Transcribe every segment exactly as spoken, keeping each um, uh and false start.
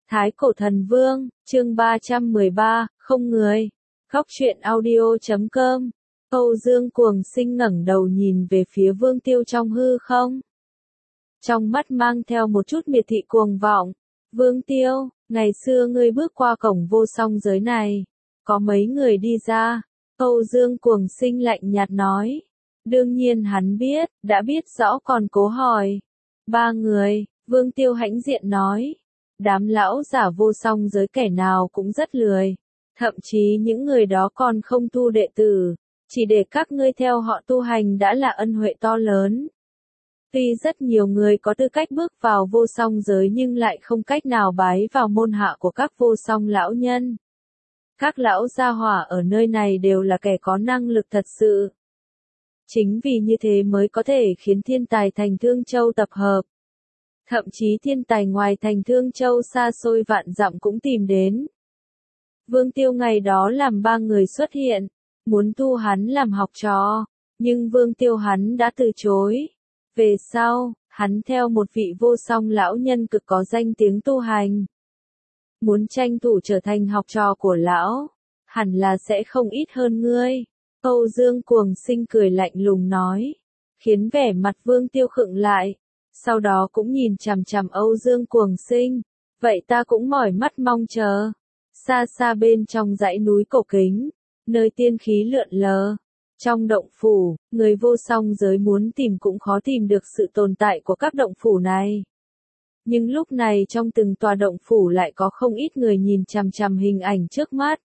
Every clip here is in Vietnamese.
Thái Cổ Thần Vương, chương ba trăm mười ba, không người. Góc truyện audio chấm com. Âu Dương Cuồng Sinh ngẩng đầu nhìn về phía Vương Tiêu trong hư không. Trong mắt mang theo một chút miệt thị cuồng vọng. Vương Tiêu, ngày xưa ngươi bước qua cổng vô song giới này. Có mấy người đi ra? Âu Dương Cuồng Sinh lạnh nhạt nói. Đương nhiên hắn biết, đã biết rõ còn cố hỏi. Ba người, Vương Tiêu hãnh diện nói. Đám lão giả vô song giới kẻ nào cũng rất lười. Thậm chí những người đó còn không tu đệ tử. Chỉ để các ngươi theo họ tu hành đã là ân huệ to lớn. Tuy rất nhiều người có tư cách bước vào vô song giới nhưng lại không cách nào bái vào môn hạ của các vô song lão nhân. Các lão gia hỏa ở nơi này đều là kẻ có năng lực thật sự. Chính vì như thế mới có thể khiến thiên tài thành Thương Châu tập hợp. Thậm chí thiên tài ngoài thành Thương Châu xa xôi vạn dặm cũng tìm đến. Vương Tiêu ngày đó làm ba người xuất hiện, muốn thu hắn làm học trò, nhưng Vương Tiêu hắn đã từ chối. Về sau, hắn theo một vị vô song lão nhân cực có danh tiếng tu hành. Muốn tranh thủ trở thành học trò của lão, hẳn là sẽ không ít hơn ngươi. Âu Dương Cuồng Sinh cười lạnh lùng nói, khiến vẻ mặt Vương Tiêu khựng lại. Sau đó cũng nhìn chằm chằm Âu Dương Cuồng Sinh. Vậy ta cũng mỏi mắt mong chờ. Xa xa bên trong dãy núi cổ kính, nơi tiên khí lượn lờ. Trong động phủ, người vô song giới muốn tìm cũng khó tìm được sự tồn tại của các động phủ này. Nhưng lúc này trong từng tòa động phủ lại có không ít người nhìn chằm chằm hình ảnh trước mắt.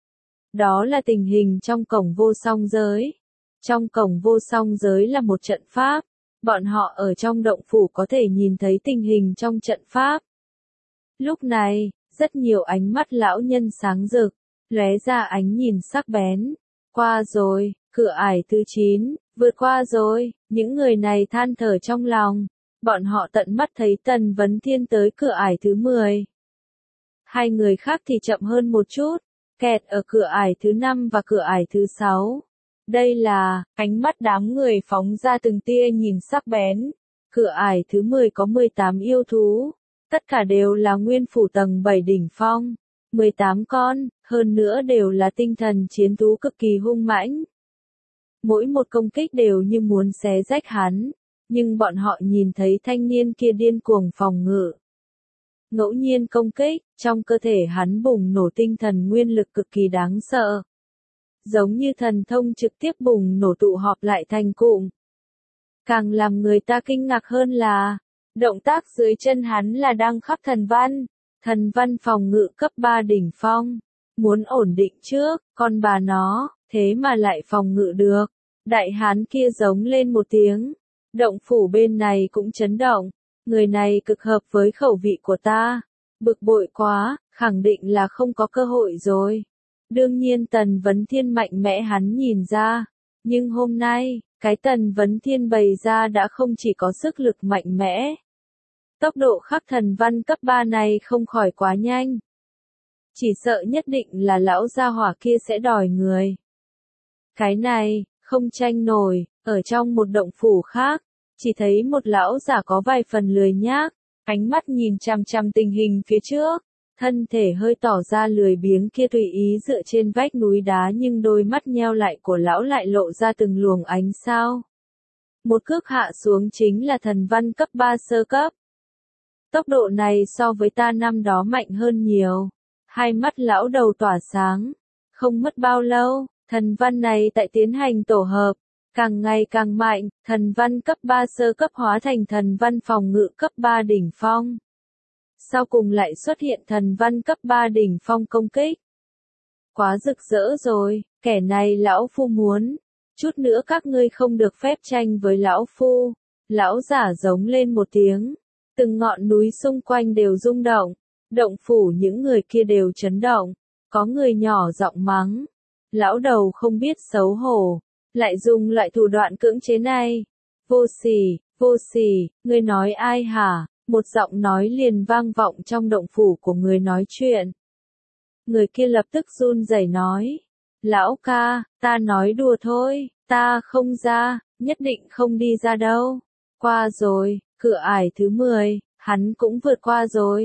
Đó là tình hình trong cổng vô song giới. Trong cổng vô song giới là một trận pháp. Bọn họ ở trong động phủ có thể nhìn thấy tình hình trong trận pháp. Lúc này, rất nhiều ánh mắt lão nhân sáng rực, lóe ra ánh nhìn sắc bén. Qua rồi, cửa ải thứ chín, vượt qua rồi, những người này than thở trong lòng. Bọn họ tận mắt thấy Tần Vấn Thiên tới cửa ải thứ mười. Hai người khác thì chậm hơn một chút, kẹt ở cửa ải thứ năm và cửa ải thứ sáu. Đây là, ánh mắt đám người phóng ra từng tia nhìn sắc bén. Cửa ải thứ mười có mười tám yêu thú. Tất cả đều là nguyên phủ tầng bảy đỉnh phong. mười tám con, hơn nữa đều là tinh thần chiến thú cực kỳ hung mãnh. Mỗi một công kích đều như muốn xé rách hắn. Nhưng bọn họ nhìn thấy thanh niên kia điên cuồng phòng ngự. Ngẫu nhiên công kích, trong cơ thể hắn bùng nổ tinh thần nguyên lực cực kỳ đáng sợ. Giống như thần thông trực tiếp bùng nổ tụ họp lại thành cụm. Càng làm người ta kinh ngạc hơn là, động tác dưới chân hắn là đăng khắc thần văn, thần văn phòng ngự cấp ba đỉnh phong. Muốn ổn định trước, con bà nó, thế mà lại phòng ngự được. Đại hán kia giống lên một tiếng, động phủ bên này cũng chấn động, người này cực hợp với khẩu vị của ta. Bực bội quá, khẳng định là không có cơ hội rồi. Đương nhiên Tần Vấn Thiên mạnh mẽ hắn nhìn ra, nhưng hôm nay, cái Tần Vấn Thiên bày ra đã không chỉ có sức lực mạnh mẽ. Tốc độ khắc thần văn cấp ba này không khỏi quá nhanh. Chỉ sợ nhất định là lão gia hỏa kia sẽ đòi người. Cái này, không tranh nổi, ở trong một động phủ khác, chỉ thấy một lão giả có vài phần lười nhác, ánh mắt nhìn chằm chằm tình hình phía trước. Thân thể hơi tỏ ra lười biếng kia tùy ý dựa trên vách núi đá nhưng đôi mắt nheo lại của lão lại lộ ra từng luồng ánh sao. Một cước hạ xuống chính là thần văn cấp ba sơ cấp. Tốc độ này so với ta năm đó mạnh hơn nhiều. Hai mắt lão đầu tỏa sáng. Không mất bao lâu, thần văn này tại tiến hành tổ hợp. Càng ngày càng mạnh, thần văn cấp ba sơ cấp hóa thành thần văn phòng ngự cấp ba đỉnh phong. Sau cùng lại xuất hiện thần văn cấp ba đỉnh phong công kích. Quá rực rỡ rồi, kẻ này lão phu muốn. Chút nữa các ngươi không được phép tranh với lão phu. Lão giả giống lên một tiếng. Từng ngọn núi xung quanh đều rung động. Động phủ những người kia đều chấn động. Có người nhỏ giọng mắng. Lão đầu không biết xấu hổ. Lại dùng loại thủ đoạn cưỡng chế này. Vô sỉ, vô sỉ, ngươi nói ai hả? Một giọng nói liền vang vọng trong động phủ của người nói chuyện. Người kia lập tức run rẩy nói. Lão ca, ta nói đùa thôi, ta không ra, nhất định không đi ra đâu. Qua rồi, cửa ải thứ mười, hắn cũng vượt qua rồi.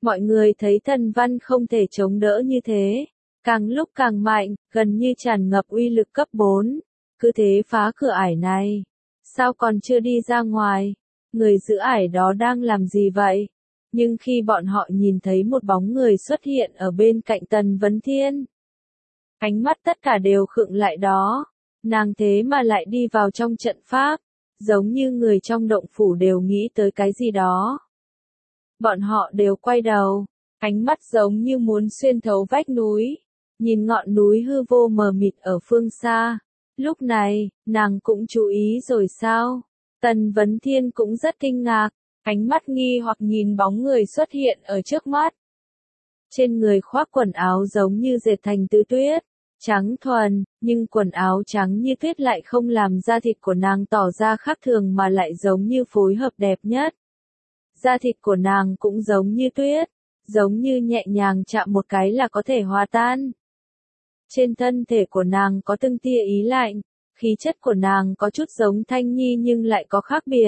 Mọi người thấy Tần Văn không thể chống đỡ như thế, càng lúc càng mạnh, gần như tràn ngập uy lực cấp bốn. Cứ thế phá cửa ải này. Sao còn chưa đi ra ngoài? Người giữ ải đó đang làm gì vậy? Nhưng khi bọn họ nhìn thấy một bóng người xuất hiện ở bên cạnh Tần Vấn Thiên, ánh mắt tất cả đều khựng lại đó. Nàng thế mà lại đi vào trong trận pháp, giống như người trong động phủ đều nghĩ tới cái gì đó. Bọn họ đều quay đầu, ánh mắt giống như muốn xuyên thấu vách núi, nhìn ngọn núi hư vô mờ mịt ở phương xa. Lúc này, nàng cũng chú ý rồi sao? Tần Vấn Thiên cũng rất kinh ngạc, ánh mắt nghi hoặc nhìn bóng người xuất hiện ở trước mắt. Trên người khoác quần áo giống như dệt thành tứ tuyết, trắng thuần, nhưng quần áo trắng như tuyết lại không làm da thịt của nàng tỏ ra khác thường mà lại giống như phối hợp đẹp nhất. Da thịt của nàng cũng giống như tuyết, giống như nhẹ nhàng chạm một cái là có thể hòa tan. Trên thân thể của nàng có từng tia ý lạnh, khí chất của nàng có chút giống Thanh Nhi nhưng lại có khác biệt.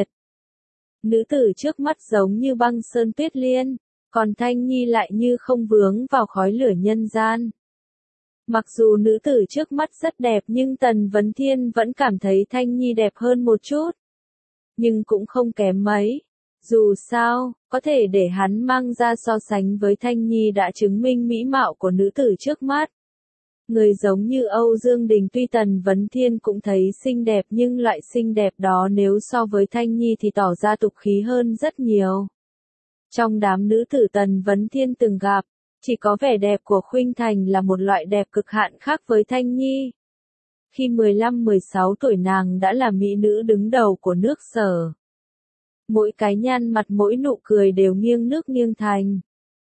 Nữ tử trước mắt giống như băng sơn tuyết liên, còn Thanh Nhi lại như không vướng vào khói lửa nhân gian. Mặc dù nữ tử trước mắt rất đẹp nhưng Tần Vấn Thiên vẫn cảm thấy Thanh Nhi đẹp hơn một chút. Nhưng cũng không kém mấy. Dù sao, có thể để hắn mang ra so sánh với Thanh Nhi đã chứng minh mỹ mạo của nữ tử trước mắt. Người giống như Âu Dương Đình tuy Tần Vấn Thiên cũng thấy xinh đẹp nhưng loại xinh đẹp đó nếu so với Thanh Nhi thì tỏ ra tục khí hơn rất nhiều. Trong đám nữ tử Tần Vấn Thiên từng gặp, chỉ có vẻ đẹp của Khuynh Thành là một loại đẹp cực hạn khác với Thanh Nhi. Khi mười lăm mười sáu tuổi nàng đã là mỹ nữ đứng đầu của nước Sở. Mỗi cái nhan mặt mỗi nụ cười đều nghiêng nước nghiêng thành.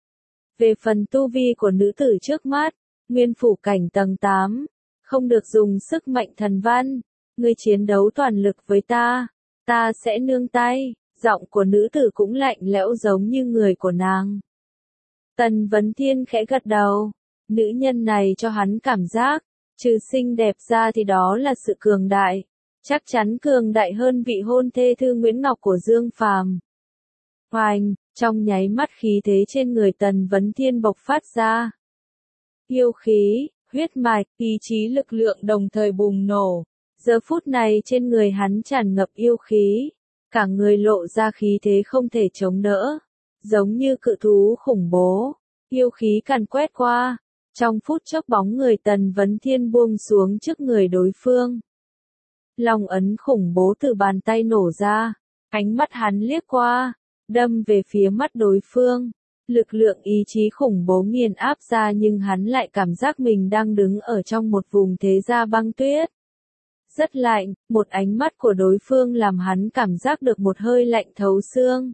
Về phần tu vi của nữ tử trước mắt, Nguyên phủ cảnh tầng tám, không được dùng sức mạnh thần văn, ngươi chiến đấu toàn lực với ta, ta sẽ nương tay, giọng của nữ tử cũng lạnh lẽo giống như người của nàng. Tần Vấn Thiên khẽ gật đầu, nữ nhân này cho hắn cảm giác, trừ xinh đẹp ra thì đó là sự cường đại, chắc chắn cường đại hơn vị hôn thê Thư Nguyễn Ngọc của Dương Phàm. Hoành, trong nháy mắt khí thế trên người Tần Vấn Thiên bộc phát ra. Yêu khí, huyết mạch, ý chí lực lượng đồng thời bùng nổ. Giờ phút này trên người hắn tràn ngập yêu khí, cả người lộ ra khí thế không thể chống đỡ, giống như cự thú khủng bố. Yêu khí càn quét qua, trong phút chốc bóng người Tần Vấn Thiên buông xuống trước người đối phương. Long ấn khủng bố từ bàn tay nổ ra, ánh mắt hắn liếc qua, đâm về phía mắt đối phương. Lực lượng ý chí khủng bố nghiền áp ra nhưng hắn lại cảm giác mình đang đứng ở trong một vùng thế gia băng tuyết. Rất lạnh, một ánh mắt của đối phương làm hắn cảm giác được một hơi lạnh thấu xương.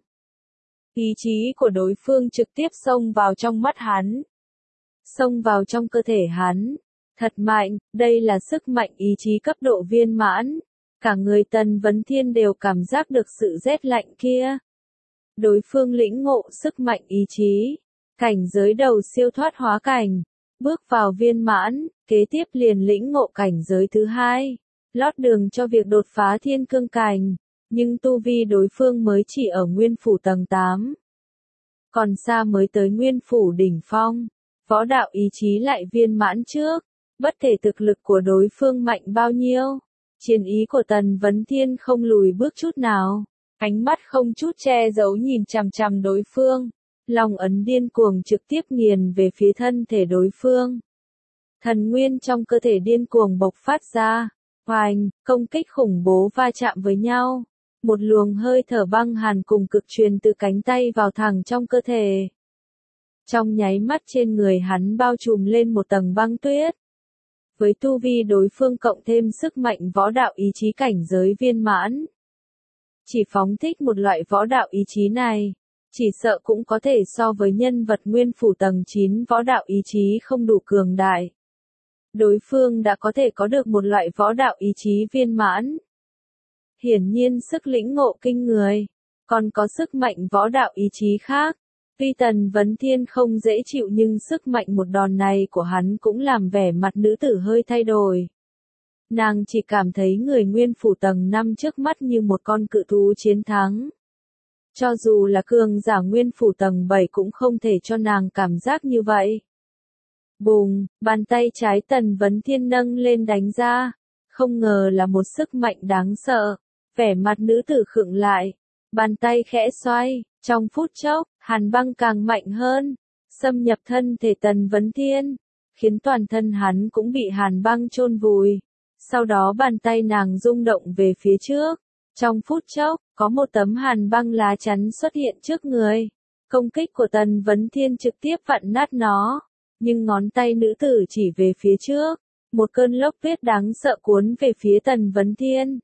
Ý chí của đối phương trực tiếp xông vào trong mắt hắn. Xông vào trong cơ thể hắn. Thật mạnh, đây là sức mạnh ý chí cấp độ viên mãn. Cả người Tần Vấn Thiên đều cảm giác được sự rét lạnh kia. Đối phương lĩnh ngộ sức mạnh ý chí, cảnh giới đầu siêu thoát hóa cảnh, bước vào viên mãn, kế tiếp liền lĩnh ngộ cảnh giới thứ hai, lót đường cho việc đột phá thiên cương cảnh, nhưng tu vi đối phương mới chỉ ở nguyên phủ tầng tám. Còn xa mới tới nguyên phủ đỉnh phong, võ đạo ý chí lại viên mãn trước, bất kể thực lực của đối phương mạnh bao nhiêu, chiến ý của Tần Vấn Thiên không lùi bước chút nào. Ánh mắt không chút che giấu nhìn chằm chằm đối phương, long ấn điên cuồng trực tiếp nghiền về phía thân thể đối phương. Thần nguyên trong cơ thể điên cuồng bộc phát ra, hoành, công kích khủng bố va chạm với nhau. Một luồng hơi thở băng hàn cùng cực truyền từ cánh tay vào thẳng trong cơ thể. Trong nháy mắt trên người hắn bao trùm lên một tầng băng tuyết. Với tu vi đối phương cộng thêm sức mạnh võ đạo ý chí cảnh giới viên mãn. Chỉ phóng thích một loại võ đạo ý chí này, chỉ sợ cũng có thể so với nhân vật nguyên phủ tầng chín võ đạo ý chí không đủ cường đại. Đối phương đã có thể có được một loại võ đạo ý chí viên mãn. Hiển nhiên sức lĩnh ngộ kinh người, còn có sức mạnh võ đạo ý chí khác. Tuy Tần Vấn Thiên không dễ chịu nhưng sức mạnh một đòn này của hắn cũng làm vẻ mặt nữ tử hơi thay đổi. Nàng chỉ cảm thấy người nguyên phủ tầng năm trước mắt như một con cự thú chiến thắng. Cho dù là cường giả nguyên phủ tầng bảy cũng không thể cho nàng cảm giác như vậy. Bùng, bàn tay trái Tần Vấn Thiên nâng lên đánh ra. Không ngờ là một sức mạnh đáng sợ. Vẻ mặt nữ tử khựng lại. Bàn tay khẽ xoay, trong phút chốc, hàn băng càng mạnh hơn. Xâm nhập thân thể Tần Vấn Thiên, khiến toàn thân hắn cũng bị hàn băng chôn vùi. Sau đó bàn tay nàng rung động về phía trước. Trong phút chốc, có một tấm hàn băng lá chắn xuất hiện trước người. Công kích của Tần Vấn Thiên trực tiếp vặn nát nó. Nhưng ngón tay nữ tử chỉ về phía trước. Một cơn lốc tuyết đáng sợ cuốn về phía Tần Vấn Thiên.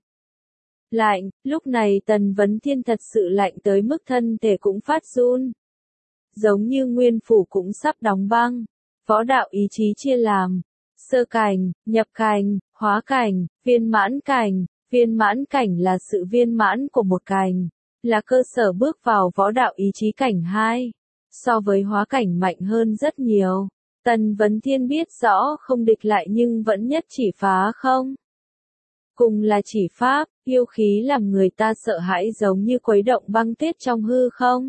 Lạnh, lúc này Tần Vấn Thiên thật sự lạnh tới mức thân thể cũng phát run. Giống như nguyên phủ cũng sắp đóng băng. Võ đạo ý chí chia làm sơ cảnh, nhập cảnh, hóa cảnh, viên mãn cảnh. Viên mãn cảnh là sự viên mãn của một cảnh, là cơ sở bước vào võ đạo ý chí cảnh hai. So với hóa cảnh mạnh hơn rất nhiều. Tần Vấn Thiên biết rõ không địch lại nhưng vẫn nhất chỉ phá không. Cùng là chỉ pháp, yêu khí làm người ta sợ hãi giống như khuấy động băng tuyết trong hư không.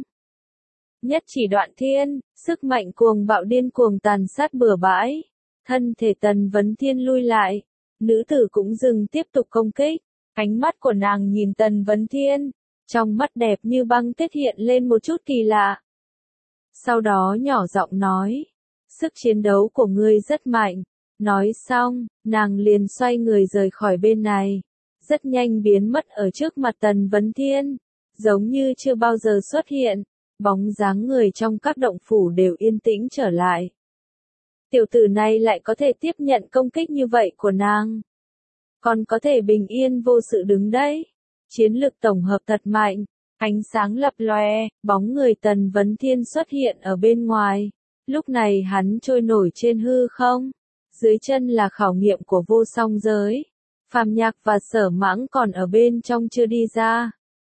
Nhất chỉ đoạn thiên, sức mạnh cuồng bạo điên cuồng tàn sát bừa bãi. Thân thể Tần Vấn Thiên lui lại, nữ tử cũng dừng tiếp tục công kích. Ánh mắt của nàng nhìn Tần Vấn Thiên, trong mắt đẹp như băng tuyết hiện lên một chút kỳ lạ. Sau đó nhỏ giọng nói, sức chiến đấu của ngươi rất mạnh. Nói xong, nàng liền xoay người rời khỏi bên này, rất nhanh biến mất ở trước mặt Tần Vấn Thiên, giống như chưa bao giờ xuất hiện. Bóng dáng người trong các động phủ đều yên tĩnh trở lại. Tiểu tử này lại có thể tiếp nhận công kích như vậy của nàng. Còn có thể bình yên vô sự đứng đấy. Chiến lực tổng hợp thật mạnh. Ánh sáng lập lòe, bóng người Tần Vấn Thiên xuất hiện ở bên ngoài. Lúc này hắn trôi nổi trên hư không. Dưới chân là khảo nghiệm của vô song giới. Phàm Nhạc và Sở Mãng còn ở bên trong chưa đi ra.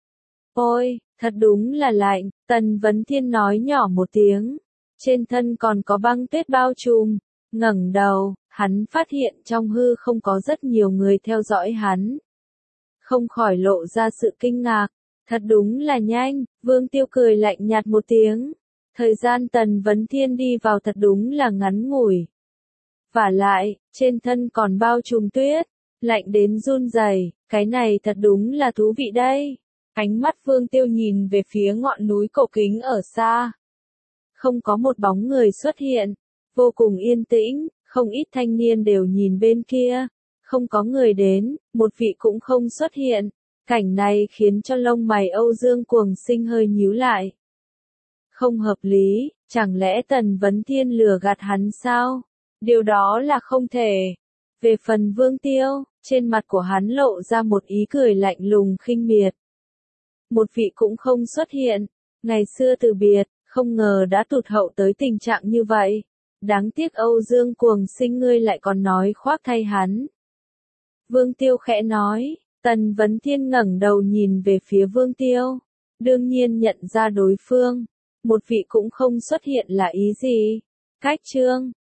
Ôi, thật đúng là lạnh, Tần Vấn Thiên nói nhỏ một tiếng. Trên thân còn có băng tuyết bao trùm. Ngẩng đầu, hắn phát hiện trong hư không có rất nhiều người theo dõi hắn. Không khỏi lộ ra sự kinh ngạc. Thật đúng là nhanh, Vương Tiêu cười lạnh nhạt một tiếng. Thời gian Tần Vấn Thiên đi vào thật đúng là ngắn ngủi. Vả lại, trên thân còn bao trùm tuyết, lạnh đến run rẩy, cái này thật đúng là thú vị đây. Ánh mắt Vương Tiêu nhìn về phía ngọn núi cổ kính ở xa. Không có một bóng người xuất hiện, vô cùng yên tĩnh, không ít thanh niên đều nhìn bên kia. Không có người đến, một vị cũng không xuất hiện. Cảnh này khiến cho lông mày Âu Dương Cuồng Sinh hơi nhíu lại. Không hợp lý, chẳng lẽ Tần Vấn Thiên lừa gạt hắn sao? Điều đó là không thể. Về phần Vương Tiêu, trên mặt của hắn lộ ra một ý cười lạnh lùng khinh miệt. Một vị cũng không xuất hiện. Ngày xưa từ biệt, không ngờ đã tụt hậu tới tình trạng như vậy. Đáng tiếc Âu Dương Cuồng Sinh ngươi lại còn nói khoác thay hắn. Vương Tiêu khẽ nói. Tần Vấn Thiên ngẩng đầu nhìn về phía Vương Tiêu. Đương nhiên nhận ra đối phương. Một vị cũng không xuất hiện là ý gì? Cách chương